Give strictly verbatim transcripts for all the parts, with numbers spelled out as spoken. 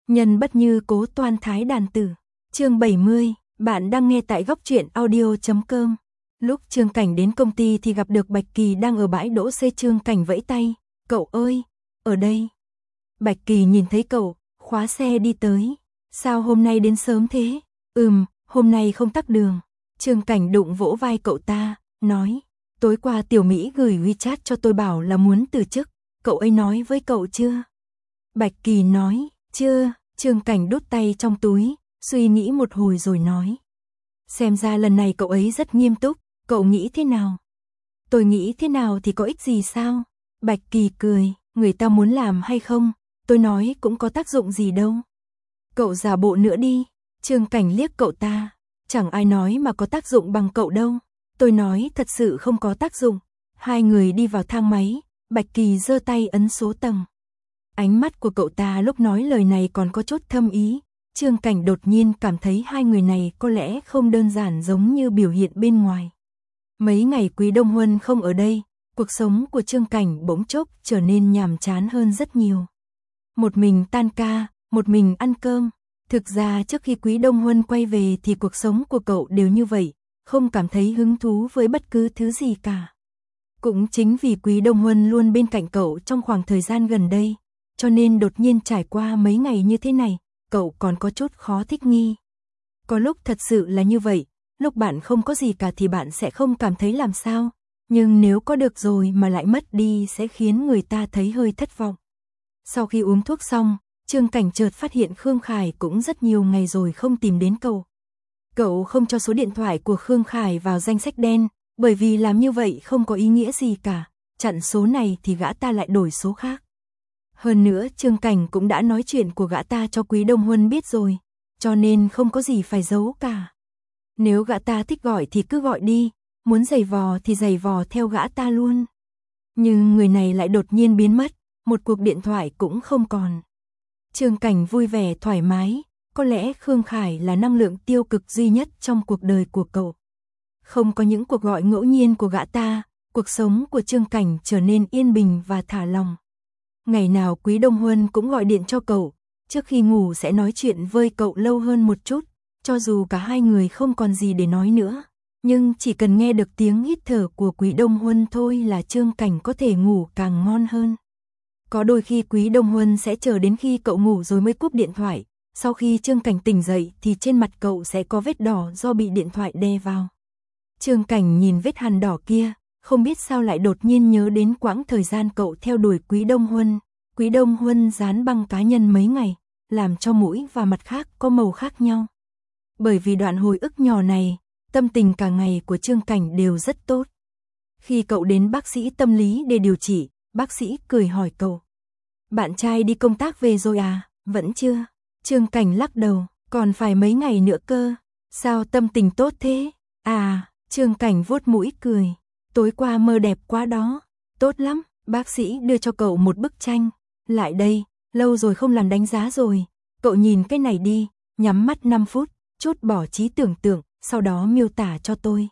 Nhân bất như cố toan thái đàn tử. Chương bảy mươi, bạn đang nghe tại góc truyện audio chấm com. Lúc Trương Cảnh đến công ty thì gặp được Bạch Kỳ đang ở bãi đỗ xe. Trương Cảnh vẫy tay, "Cậu ơi, ở đây." Bạch Kỳ nhìn thấy cậu, khóa xe đi tới. "Sao hôm nay đến sớm thế?" "Ừm, hôm nay không tắc đường." Trương Cảnh đụng vỗ vai cậu ta, nói, "Tối qua Tiểu Mỹ gửi WeChat cho tôi bảo là muốn từ chức, cậu ấy nói với cậu chưa?" Bạch Kỳ nói, "Chưa." Trương Cảnh đút tay trong túi, suy nghĩ một hồi rồi nói, "Xem ra lần này cậu ấy rất nghiêm túc, cậu nghĩ thế nào?" "Tôi nghĩ thế nào thì có ích gì sao?" Bạch Kỳ cười, "Người ta muốn làm hay không, tôi nói cũng có tác dụng gì đâu. Cậu giả bộ nữa đi." Trương Cảnh liếc cậu ta, "Chẳng ai nói mà có tác dụng bằng cậu đâu." "Tôi nói thật sự không có tác dụng." Hai người đi vào thang máy, Bạch Kỳ giơ tay ấn số tầng. Ánh mắt của cậu ta lúc nói lời này còn có chút thâm ý. Trương Cảnh đột nhiên cảm thấy hai người này có lẽ không đơn giản giống như biểu hiện bên ngoài. Mấy ngày Quý Đông Huân không ở đây, cuộc sống của Trương Cảnh bỗng chốc trở nên nhàm chán hơn rất nhiều. Một mình tan ca, một mình ăn cơm. Thực ra trước khi Quý Đông Huân quay về thì cuộc sống của cậu đều như vậy, không cảm thấy hứng thú với bất cứ thứ gì cả. Cũng chính vì Quý Đông Huân luôn bên cạnh cậu trong khoảng thời gian gần đây, cho nên đột nhiên trải qua mấy ngày như thế này, cậu còn có chút khó thích nghi. Có lúc thật sự là như vậy, lúc bạn không có gì cả thì bạn sẽ không cảm thấy làm sao, nhưng nếu có được rồi mà lại mất đi sẽ khiến người ta thấy hơi thất vọng. Sau khi uống thuốc xong, Trương Cảnh chợt phát hiện Khương Khải cũng rất nhiều ngày rồi không tìm đến cậu. Cậu không cho số điện thoại của Khương Khải vào danh sách đen, bởi vì làm như vậy không có ý nghĩa gì cả, chặn số này thì gã ta lại đổi số khác. Hơn nữa Trương Cảnh cũng đã nói chuyện của gã ta cho Quý Đông Huân biết rồi, cho nên không có gì phải giấu cả. Nếu gã ta thích gọi thì cứ gọi đi, muốn giày vò thì giày vò theo gã ta luôn. Nhưng người này lại đột nhiên biến mất, một cuộc điện thoại cũng không còn. Trương Cảnh vui vẻ thoải mái, có lẽ Khương Khải là năng lượng tiêu cực duy nhất trong cuộc đời của cậu. Không có những cuộc gọi ngẫu nhiên của gã ta, cuộc sống của Trương Cảnh trở nên yên bình và thả lòng. Ngày nào Quý Đông Huân cũng gọi điện cho cậu, trước khi ngủ sẽ nói chuyện với cậu lâu hơn một chút, cho dù cả hai người không còn gì để nói nữa. Nhưng chỉ cần nghe được tiếng hít thở của Quý Đông Huân thôi là Trương Cảnh có thể ngủ càng ngon hơn. Có đôi khi Quý Đông Huân sẽ chờ đến khi cậu ngủ rồi mới cúp điện thoại, sau khi Trương Cảnh tỉnh dậy thì trên mặt cậu sẽ có vết đỏ do bị điện thoại đè vào. Trương Cảnh nhìn vết hằn đỏ kia, không biết sao lại đột nhiên nhớ đến quãng thời gian cậu theo đuổi Quý Đông Huân. Quý Đông Huân dán băng cá nhân mấy ngày, làm cho mũi và mặt khác có màu khác nhau. Bởi vì đoạn hồi ức nhỏ này, tâm tình cả ngày của Trương Cảnh đều rất tốt. Khi cậu đến bác sĩ tâm lý để điều trị, bác sĩ cười hỏi cậu, "Bạn trai đi công tác về rồi à?" "Vẫn chưa." Trương Cảnh lắc đầu, "Còn phải mấy ngày nữa cơ." "Sao tâm tình tốt thế?" "À." Trương Cảnh vuốt mũi cười, "Tối qua mơ đẹp quá đó." "Tốt lắm." Bác sĩ đưa cho cậu một bức tranh. "Lại đây, lâu rồi không làm đánh giá rồi. Cậu nhìn cái này đi, nhắm mắt năm phút, chút bỏ trí tưởng tượng, sau đó miêu tả cho tôi."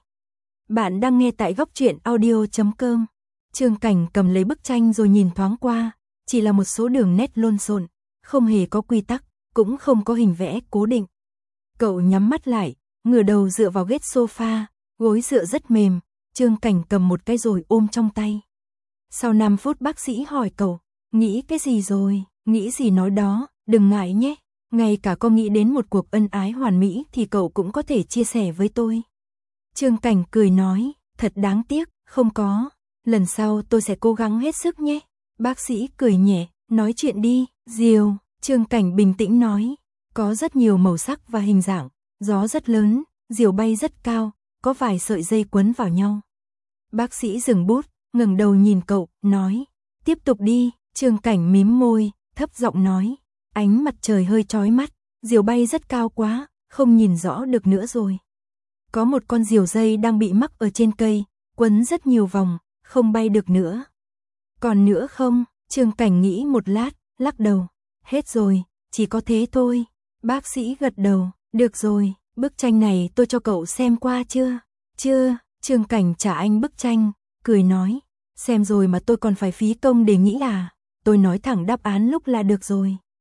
Bạn đang nghe tại góc truyện audio chấm com. Trương Cảnh cầm lấy bức tranh rồi nhìn thoáng qua, chỉ là một số đường nét lộn xộn, không hề có quy tắc, cũng không có hình vẽ cố định. Cậu nhắm mắt lại, ngửa đầu dựa vào ghế sofa, gối dựa rất mềm, Trương Cảnh cầm một cái rồi ôm trong tay. Sau năm phút bác sĩ hỏi cậu, "Nghĩ cái gì rồi?" "Nghĩ gì nói đó, đừng ngại nhé. Ngay cả có nghĩ đến một cuộc ân ái hoàn mỹ thì cậu cũng có thể chia sẻ với tôi." Trương Cảnh cười nói, "Thật đáng tiếc, không có. Lần sau tôi sẽ cố gắng hết sức nhé." Bác sĩ cười nhẹ, "Nói chuyện đi." "Diều." Trương Cảnh bình tĩnh nói, "Có rất nhiều màu sắc và hình dạng, gió rất lớn, diều bay rất cao, có vài sợi dây quấn vào nhau." Bác sĩ dừng bút, ngẩng đầu nhìn cậu, nói, "Tiếp tục đi." Trương Cảnh mím môi, thấp giọng nói, "Ánh mặt trời hơi chói mắt, diều bay rất cao quá, không nhìn rõ được nữa rồi. Có một con diều dây đang bị mắc ở trên cây, quấn rất nhiều vòng, không bay được nữa." "Còn nữa không?" Trương Cảnh nghĩ một lát, lắc đầu, "Hết rồi, chỉ có thế thôi." Bác sĩ gật đầu, "Được rồi, bức tranh này tôi cho cậu xem qua chưa?" "Chưa." Trương Cảnh trả anh bức tranh, cười nói, "Xem rồi mà tôi còn phải phí công để nghĩ à? Tôi nói thẳng đáp án lúc là được rồi."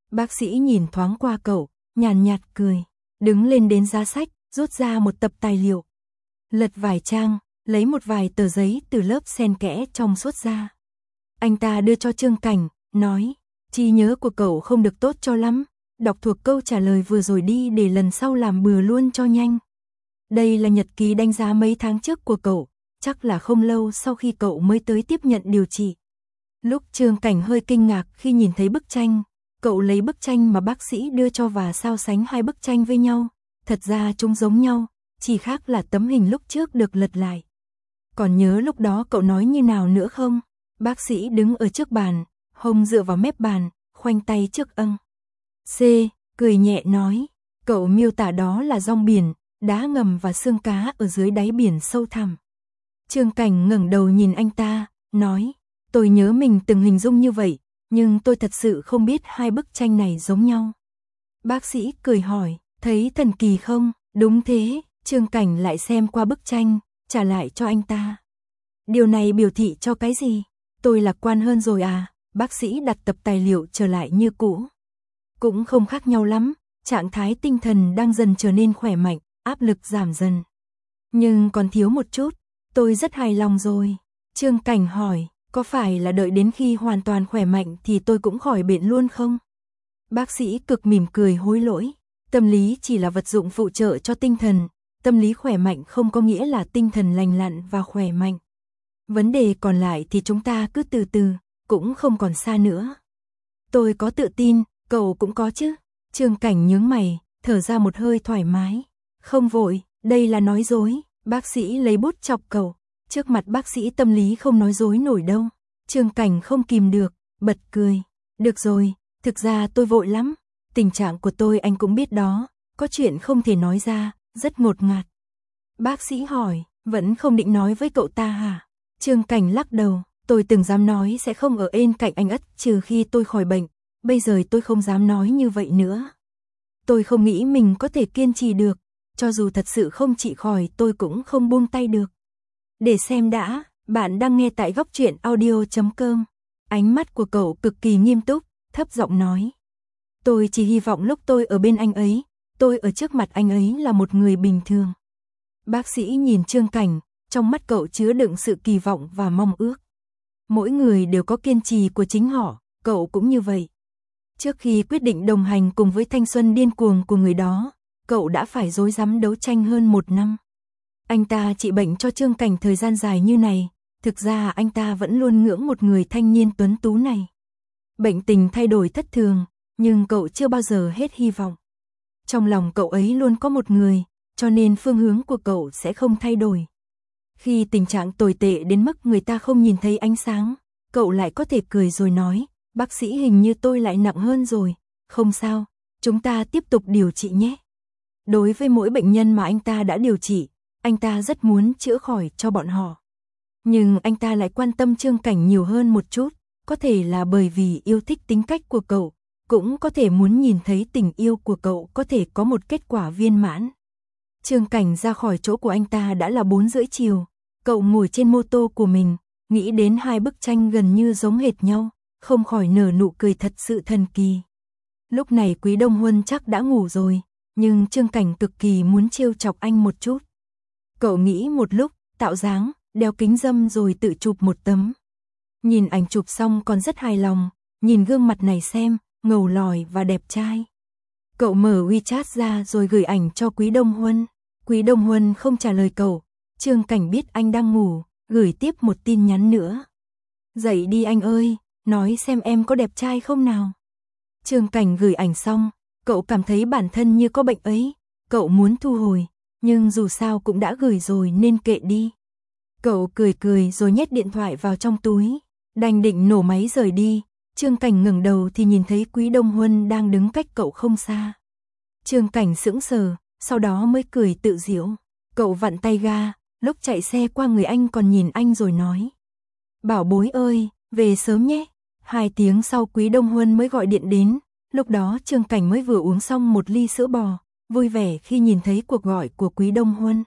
Bác sĩ nhìn thoáng qua cậu, nhàn nhạt cười, đứng lên đến giá sách, rút ra một tập tài liệu. Lật vài trang, lấy một vài tờ giấy từ lớp xen kẽ trong suốt ra. Anh ta đưa cho Trương Cảnh, nói, trí nhớ của cậu không được tốt cho lắm, đọc thuộc câu trả lời vừa rồi đi để lần sau làm bừa luôn cho nhanh. Đây là nhật ký đánh giá mấy tháng trước của cậu, chắc là không lâu sau khi cậu mới tới tiếp nhận điều trị. Lúc Trương Cảnh hơi kinh ngạc khi nhìn thấy bức tranh, cậu lấy bức tranh mà bác sĩ đưa cho và so sánh hai bức tranh với nhau. Thật ra chúng giống nhau, chỉ khác là tấm hình lúc trước được lật lại. Còn nhớ lúc đó cậu nói như nào nữa không? Bác sĩ đứng ở trước bàn, hông dựa vào mép bàn, khoanh tay trước âng. C, cười nhẹ nói, cậu miêu tả đó là rong biển, đá ngầm và xương cá ở dưới đáy biển sâu thẳm. Trương Cảnh ngẩng đầu nhìn anh ta, nói, tôi nhớ mình từng hình dung như vậy, nhưng tôi thật sự không biết hai bức tranh này giống nhau. Bác sĩ cười hỏi, thấy thần kỳ không? Đúng thế, Trương Cảnh lại xem qua bức tranh, trả lại cho anh ta. Điều này biểu thị cho cái gì? Tôi lạc quan hơn rồi à? Bác sĩ đặt tập tài liệu trở lại như cũ. Cũng không khác nhau lắm, trạng thái tinh thần đang dần trở nên khỏe mạnh, áp lực giảm dần. Nhưng còn thiếu một chút, tôi rất hài lòng rồi. Trương Cảnh hỏi, có phải là đợi đến khi hoàn toàn khỏe mạnh thì tôi cũng khỏi bệnh luôn không? Bác sĩ cực mỉm cười hối lỗi. Tâm lý chỉ là vật dụng phụ trợ cho tinh thần, tâm lý khỏe mạnh không có nghĩa là tinh thần lành lặn và khỏe mạnh. Vấn đề còn lại thì chúng ta cứ từ từ, cũng không còn xa nữa. Tôi có tự tin, cậu cũng có chứ? Trương Cảnh nhướng mày, thở ra một hơi thoải mái. Không vội, đây là nói dối. Bác sĩ lấy bút chọc cậu. Trước mặt bác sĩ tâm lý không nói dối nổi đâu. Trương Cảnh không kìm được, bật cười. Được rồi, thực ra tôi vội lắm. Tình trạng của tôi anh cũng biết đó, có chuyện không thể nói ra, rất ngột ngạt. Bác sĩ hỏi, vẫn không định nói với cậu ta hả? Trương Cảnh lắc đầu, tôi từng dám nói sẽ không ở bên cạnh anh ất trừ khi tôi khỏi bệnh, bây giờ tôi không dám nói như vậy nữa. Tôi không nghĩ mình có thể kiên trì được, cho dù thật sự không trị khỏi tôi cũng không buông tay được. Để xem đã, bạn đang nghe tại góc truyện audio chấm com. Ánh mắt của cậu cực kỳ nghiêm túc, thấp giọng nói. Tôi chỉ hy vọng lúc tôi ở bên anh ấy, tôi ở trước mặt anh ấy là một người bình thường. Bác sĩ nhìn Trương Cảnh, trong mắt cậu chứa đựng sự kỳ vọng và mong ước. Mỗi người đều có kiên trì của chính họ, cậu cũng như vậy. Trước khi quyết định đồng hành cùng với thanh xuân điên cuồng của người đó, cậu đã phải rối rắm đấu tranh hơn một năm. Anh ta trị bệnh cho Trương Cảnh thời gian dài như này, thực ra anh ta vẫn luôn ngưỡng một người thanh niên tuấn tú này. Bệnh tình thay đổi thất thường, nhưng cậu chưa bao giờ hết hy vọng. Trong lòng cậu ấy luôn có một người, cho nên phương hướng của cậu sẽ không thay đổi. Khi tình trạng tồi tệ đến mức người ta không nhìn thấy ánh sáng, cậu lại có thể cười rồi nói, bác sĩ hình như tôi lại nặng hơn rồi, không sao, chúng ta tiếp tục điều trị nhé. Đối với mỗi bệnh nhân mà anh ta đã điều trị, anh ta rất muốn chữa khỏi cho bọn họ. Nhưng anh ta lại quan tâm Trương Cảnh nhiều hơn một chút, có thể là bởi vì yêu thích tính cách của cậu, cũng có thể muốn nhìn thấy tình yêu của cậu có thể có một kết quả viên mãn. Trương Cảnh ra khỏi chỗ của anh ta đã là bốn rưỡi chiều, cậu ngồi trên mô tô của mình, nghĩ đến hai bức tranh gần như giống hệt nhau, không khỏi nở nụ cười thật sự thần kỳ. Lúc này Quý Đông Huân chắc đã ngủ rồi, nhưng Trương Cảnh cực kỳ muốn trêu chọc anh một chút. Cậu nghĩ một lúc, tạo dáng, đeo kính râm rồi tự chụp một tấm. Nhìn ảnh chụp xong còn rất hài lòng, nhìn gương mặt này xem, ngầu lòi và đẹp trai. Cậu mở WeChat ra rồi gửi ảnh cho Quý Đông Huân. Quý Đông Huân không trả lời cậu, Trương Cảnh biết anh đang ngủ, gửi tiếp một tin nhắn nữa. Dậy đi anh ơi, nói xem em có đẹp trai không nào. Trương Cảnh gửi ảnh xong, cậu cảm thấy bản thân như có bệnh ấy, cậu muốn thu hồi, nhưng dù sao cũng đã gửi rồi nên kệ đi. Cậu cười cười rồi nhét điện thoại vào trong túi, đành định nổ máy rời đi. Trương Cảnh ngẩng đầu thì nhìn thấy Quý Đông Huân đang đứng cách cậu không xa. Trương Cảnh sững sờ, sau đó mới cười tự giễu. Cậu vặn tay ga, lúc chạy xe qua người anh còn nhìn anh rồi nói. Bảo bối ơi, về sớm nhé. Hai tiếng sau Quý Đông Huân mới gọi điện đến, lúc đó Trương Cảnh mới vừa uống xong một ly sữa bò, vui vẻ khi nhìn thấy cuộc gọi của Quý Đông Huân.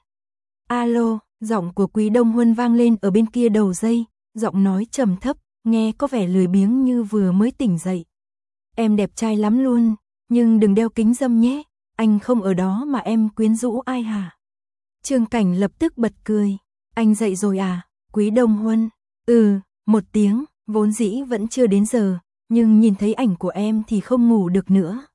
Alo, giọng của Quý Đông Huân vang lên ở bên kia đầu dây, giọng nói trầm thấp, nghe có vẻ lười biếng như vừa mới tỉnh dậy. em đẹp trai lắm luôn, nhưng đừng đeo kính râm nhé, anh không ở đó mà em quyến rũ ai hả? Trương Cảnh lập tức bật cười, anh dậy rồi à, Quý Đông Huân? Ừ, một tiếng, vốn dĩ vẫn chưa đến giờ, nhưng nhìn thấy ảnh của em thì không ngủ được nữa.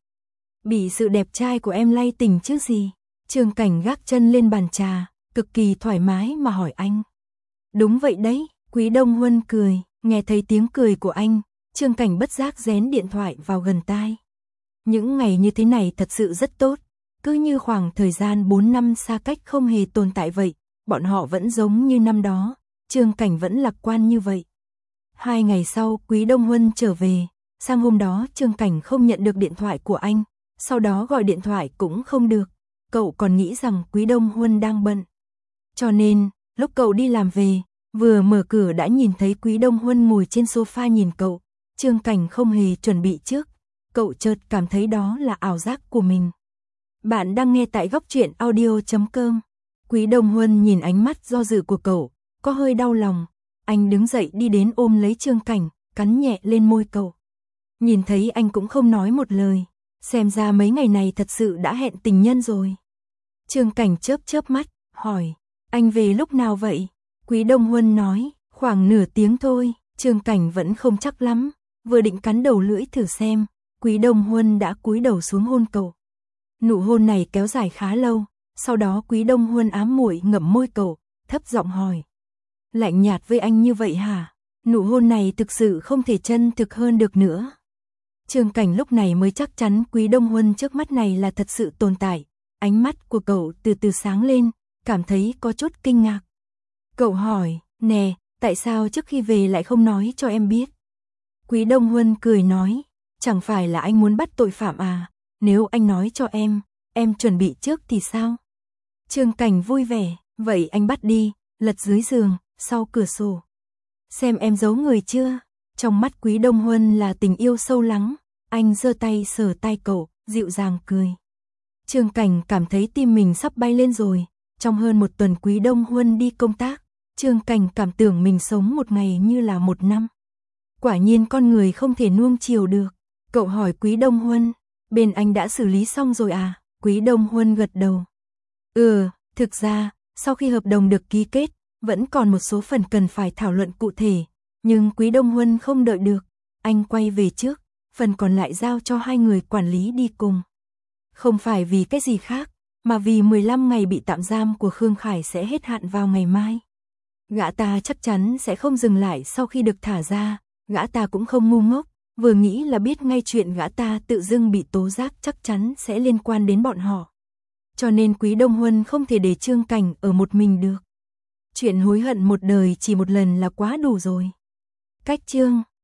Bị sự đẹp trai của em lay tỉnh chứ gì? Trương Cảnh gác chân lên bàn trà, cực kỳ thoải mái mà hỏi anh. Đúng vậy đấy, Quý Đông Huân cười, nghe thấy tiếng cười của anh, Trương Cảnh bất giác dén điện thoại vào gần tai. Những ngày như thế này thật sự rất tốt, cứ như khoảng thời gian bốn năm xa cách không hề tồn tại vậy, bọn họ vẫn giống như năm đó, Trương Cảnh vẫn lạc quan như vậy. Hai ngày sau Quý Đông Huân trở về, sang hôm đó Trương Cảnh không nhận được điện thoại của anh, sau đó gọi điện thoại cũng không được, cậu còn nghĩ rằng Quý Đông Huân đang bận. Cho nên, lúc cậu đi làm về, vừa mở cửa đã nhìn thấy Quý Đông Huân ngồi trên sofa nhìn cậu, Trương Cảnh không hề chuẩn bị trước, cậu chợt cảm thấy đó là ảo giác của mình. Bạn đang nghe tại góc truyện audio chấm com. Quý Đông Huân nhìn ánh mắt do dự của cậu, có hơi đau lòng, anh đứng dậy đi đến ôm lấy Trương Cảnh, cắn nhẹ lên môi cậu. Nhìn thấy anh cũng không nói một lời, xem ra mấy ngày này thật sự đã hẹn tình nhân rồi. Trương Cảnh chớp chớp mắt, hỏi, anh về lúc nào vậy? Quý Đông Huân nói, khoảng nửa tiếng thôi. Trương Cảnh vẫn không chắc lắm, vừa định cắn đầu lưỡi thử xem, Quý Đông Huân đã cúi đầu xuống hôn cậu. Nụ hôn này kéo dài khá lâu, sau đó Quý Đông Huân ám muội ngậm môi cậu, thấp giọng hỏi. Lạnh nhạt với anh như vậy hả? Nụ hôn này thực sự không thể chân thực hơn được nữa. Trương Cảnh lúc này mới chắc chắn Quý Đông Huân trước mắt này là thật sự tồn tại, ánh mắt của cậu từ từ sáng lên, cảm thấy có chút kinh ngạc. Cậu hỏi, nè, tại sao trước khi về lại không nói cho em biết? Quý Đông Huân cười nói, chẳng phải là anh muốn bắt tội phạm à, nếu anh nói cho em, em chuẩn bị trước thì sao? Trương Cảnh vui vẻ, vậy anh bắt đi, lật dưới giường, sau cửa sổ. Xem em giấu người chưa? Trong mắt Quý Đông Huân là tình yêu sâu lắng, anh giơ tay sờ tay cậu, dịu dàng cười. Trương Cảnh cảm thấy tim mình sắp bay lên rồi, trong hơn một tuần Quý Đông Huân đi công tác, Trương Cảnh cảm tưởng mình sống một ngày như là một năm. Quả nhiên con người không thể nuông chiều được. Cậu hỏi Quý Đông Huân, bên anh đã xử lý xong rồi à? Quý Đông Huân gật đầu. Ừ, thực ra, sau khi hợp đồng được ký kết, vẫn còn một số phần cần phải thảo luận cụ thể, nhưng Quý Đông Huân không đợi được, anh quay về trước, phần còn lại giao cho hai người quản lý đi cùng. Không phải vì cái gì khác, mà vì mười lăm ngày bị tạm giam của Khương Khải sẽ hết hạn vào ngày mai. Gã ta chắc chắn sẽ không dừng lại sau khi được thả ra, gã ta cũng không ngu ngốc, vừa nghĩ là biết ngay chuyện gã ta tự dưng bị tố giác chắc chắn sẽ liên quan đến bọn họ. Cho nên Quý Đông Huân không thể để Trương Cảnh ở một mình được. Chuyện hối hận một đời chỉ một lần là quá đủ rồi. Cách chương